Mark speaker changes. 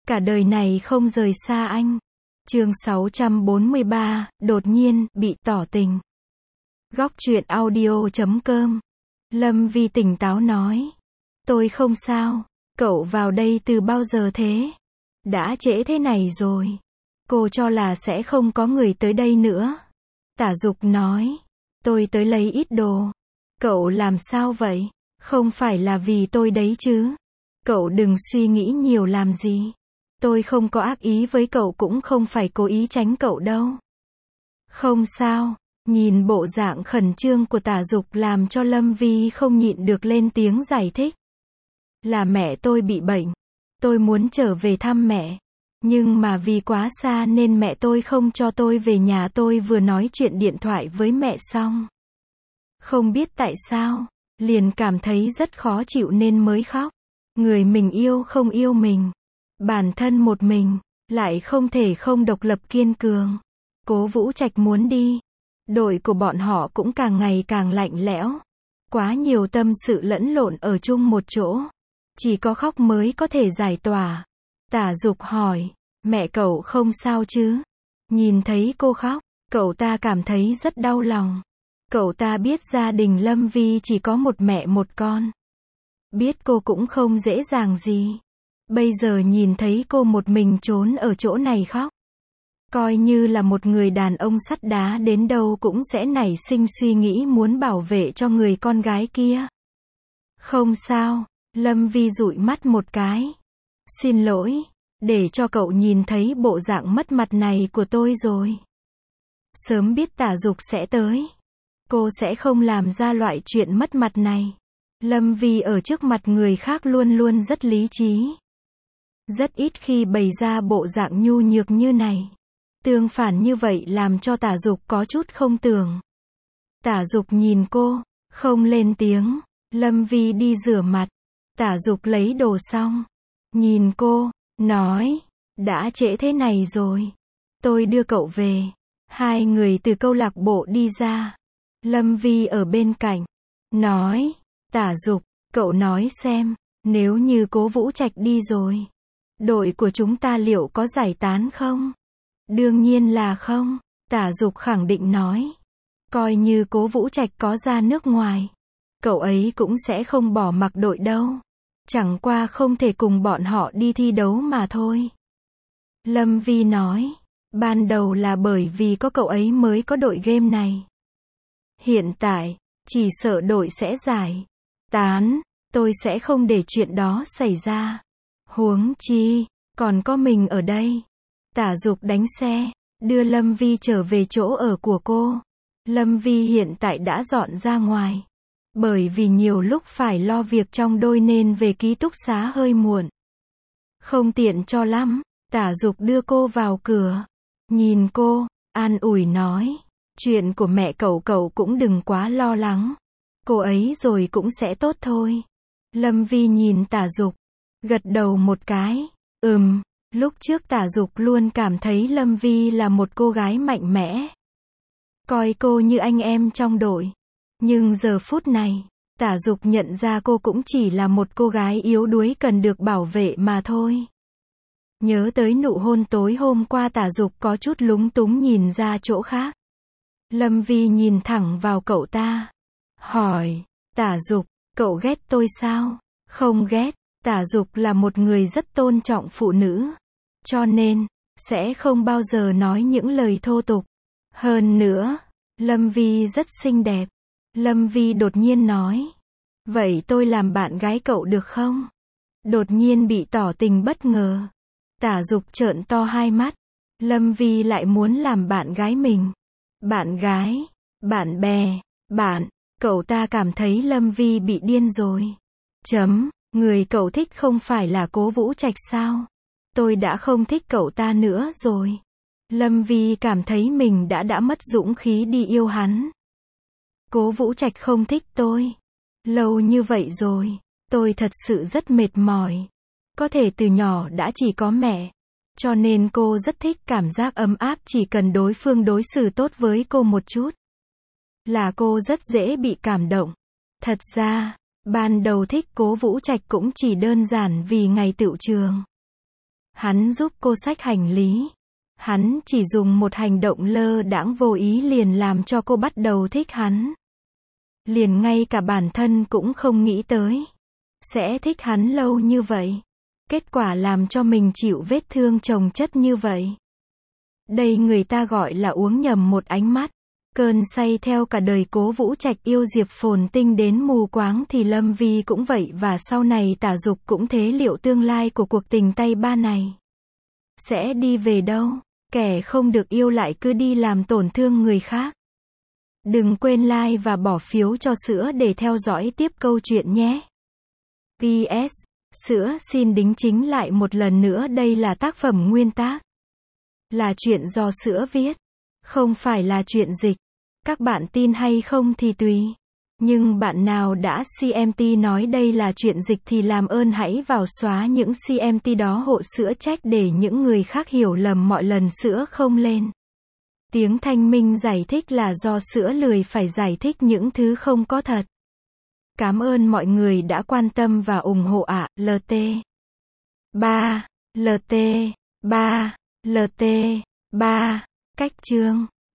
Speaker 1: Cả đời này không rời xa anh. Chương 643, đột nhiên, bị tỏ tình. Góc truyện audio.com. Lâm Vi tỉnh táo nói. Tôi không sao. Cậu vào đây từ bao giờ thế? Đã trễ thế này rồi. Cô cho là sẽ không có người tới đây nữa. Tả Dục nói. Tôi tới lấy ít đồ. Cậu làm sao vậy? Không phải là vì tôi đấy chứ. Cậu đừng suy nghĩ nhiều làm gì. Tôi không có ác ý với cậu, cũng không phải cố ý tránh cậu đâu. Không sao. Nhìn bộ dạng khẩn trương của Tả Dục làm cho Lâm Vi không nhịn được lên tiếng giải thích. Là mẹ tôi bị bệnh. Tôi muốn trở về thăm mẹ. Nhưng mà vì quá xa nên mẹ tôi không cho tôi về nhà. Tôi vừa nói chuyện điện thoại với mẹ xong. Không biết tại sao, liền cảm thấy rất khó chịu nên mới khóc. Người mình yêu không yêu mình. Bản thân một mình, lại không thể không độc lập kiên cường. Cố Vũ Trạch muốn đi. Đội của bọn họ cũng càng ngày càng lạnh lẽo. Quá nhiều tâm sự lẫn lộn ở chung một chỗ. Chỉ có khóc mới có thể giải tỏa. Tả Dục hỏi, mẹ cậu không sao chứ? Nhìn thấy cô khóc, cậu ta cảm thấy rất đau lòng. Cậu ta biết gia đình Lâm Vi chỉ có một mẹ một con. Biết cô cũng không dễ dàng gì. Bây giờ nhìn thấy cô một mình trốn ở chỗ này khóc. Coi như là một người đàn ông sắt đá đến đâu cũng sẽ nảy sinh suy nghĩ muốn bảo vệ cho người con gái kia. Không sao, Lâm Vi dụi mắt một cái. Xin lỗi, để cho cậu nhìn thấy bộ dạng mất mặt này của tôi rồi. Sớm biết Tả Dục sẽ tới. Cô sẽ không làm ra loại chuyện mất mặt này. Lâm Vi ở trước mặt người khác luôn luôn rất lý trí. Rất ít khi bày ra bộ dạng nhu nhược như này. Tương phản như vậy làm cho Tả Dục có chút không tưởng. Tả Dục nhìn cô, không lên tiếng. Lâm Vi đi rửa mặt. Tả Dục lấy đồ xong. Nhìn cô, nói. Đã trễ thế này rồi. Tôi đưa cậu về. Hai người từ câu lạc bộ đi ra. Lâm Vi ở bên cạnh. Nói. Tả Dục, cậu nói xem. Nếu như Cố Vũ Trạch đi rồi. Đội của chúng ta liệu có giải tán không? Đương nhiên là không. Tả Dục khẳng định nói. Coi như Cố Vũ Trạch có ra nước ngoài. Cậu ấy cũng sẽ không bỏ mặc đội đâu. Chẳng qua không thể cùng bọn họ đi thi đấu mà thôi. Lâm Vi nói. Ban đầu là bởi vì có cậu ấy mới có đội game này. Hiện tại, chỉ sợ đội sẽ giải tán. Tôi sẽ không để chuyện đó xảy ra. Huống chi, còn có mình ở đây. Tả Dục đánh xe, đưa Lâm Vi trở về chỗ ở của cô. Lâm Vi hiện tại đã dọn ra ngoài. Bởi vì nhiều lúc phải lo việc trong đôi nên về ký túc xá hơi muộn. Không tiện cho lắm. Tả Dục đưa cô vào cửa. Nhìn cô, an ủi nói. Chuyện của mẹ cậu cũng đừng quá lo lắng. Cô ấy rồi cũng sẽ tốt thôi. Lâm Vi nhìn Tả Dục. Gật đầu một cái. Lúc trước Tả Dục luôn cảm thấy Lâm Vi là một cô gái mạnh mẽ. Coi cô như anh em trong đội. Nhưng giờ phút này, Tả Dục nhận ra cô cũng chỉ là một cô gái yếu đuối cần được bảo vệ mà thôi. Nhớ tới nụ hôn tối hôm qua, Tả Dục có chút lúng túng nhìn ra chỗ khác. Lâm Vi nhìn thẳng vào cậu ta. Hỏi, Tả Dục, cậu ghét tôi sao? Không ghét. Tả Dục là một người rất tôn trọng phụ nữ. Cho nên, sẽ không bao giờ nói những lời thô tục. Hơn nữa, Lâm Vi rất xinh đẹp. Lâm Vi đột nhiên nói. Vậy tôi làm bạn gái cậu được không? Đột nhiên bị tỏ tình bất ngờ. Tả Dục trợn to hai mắt. Lâm Vi lại muốn làm bạn gái mình. Bạn gái, bạn bè, cậu ta cảm thấy Lâm Vi bị điên rồi. Người cậu thích không phải là Cố Vũ Trạch sao? Tôi đã không thích cậu ta nữa rồi. Lâm Vi cảm thấy mình đã mất dũng khí đi yêu hắn. Cố Vũ Trạch không thích tôi. Lâu như vậy rồi, tôi thật sự rất mệt mỏi. Có thể từ nhỏ đã chỉ có mẹ. Cho nên cô rất thích cảm giác ấm áp chỉ cần đối phương đối xử tốt với cô một chút. Là cô rất dễ bị cảm động. Thật ra, ban đầu thích Cố Vũ Trạch cũng chỉ đơn giản vì ngày tựu trường. Hắn giúp cô xách hành lý. Hắn chỉ dùng một hành động lơ đãng vô ý liền làm cho cô bắt đầu thích hắn. Liền ngay cả bản thân cũng không nghĩ tới. Sẽ thích hắn lâu như vậy. Kết quả làm cho mình chịu vết thương chồng chất như vậy. Đây người ta gọi là uống nhầm một ánh mắt. Cơn say theo cả đời Cố Vũ Trạch yêu Diệp Phồn Tinh đến mù quáng thì Lâm Vi cũng vậy và sau này Tả Dục cũng thế, liệu tương lai của cuộc tình tay ba này sẽ đi về đâu? Kẻ không được yêu lại cứ đi làm tổn thương người khác. Đừng quên like và bỏ phiếu cho Sữa để theo dõi tiếp câu chuyện nhé. PS. Sữa xin đính chính lại một lần nữa, đây là tác phẩm nguyên tác. Là chuyện do Sữa viết. Không phải là chuyện dịch. Các bạn tin hay không thì tùy. Nhưng bạn nào đã CMT nói đây là chuyện dịch thì làm ơn hãy vào xóa những CMT đó, hộ Sữa trách để những người khác hiểu lầm mọi lần Sữa không lên tiếng thanh minh giải thích là do Sữa lười phải giải thích những thứ không có thật. Cảm ơn mọi người đã quan tâm và ủng hộ ạ. LT 3 LT 3 LT 3 Cách chương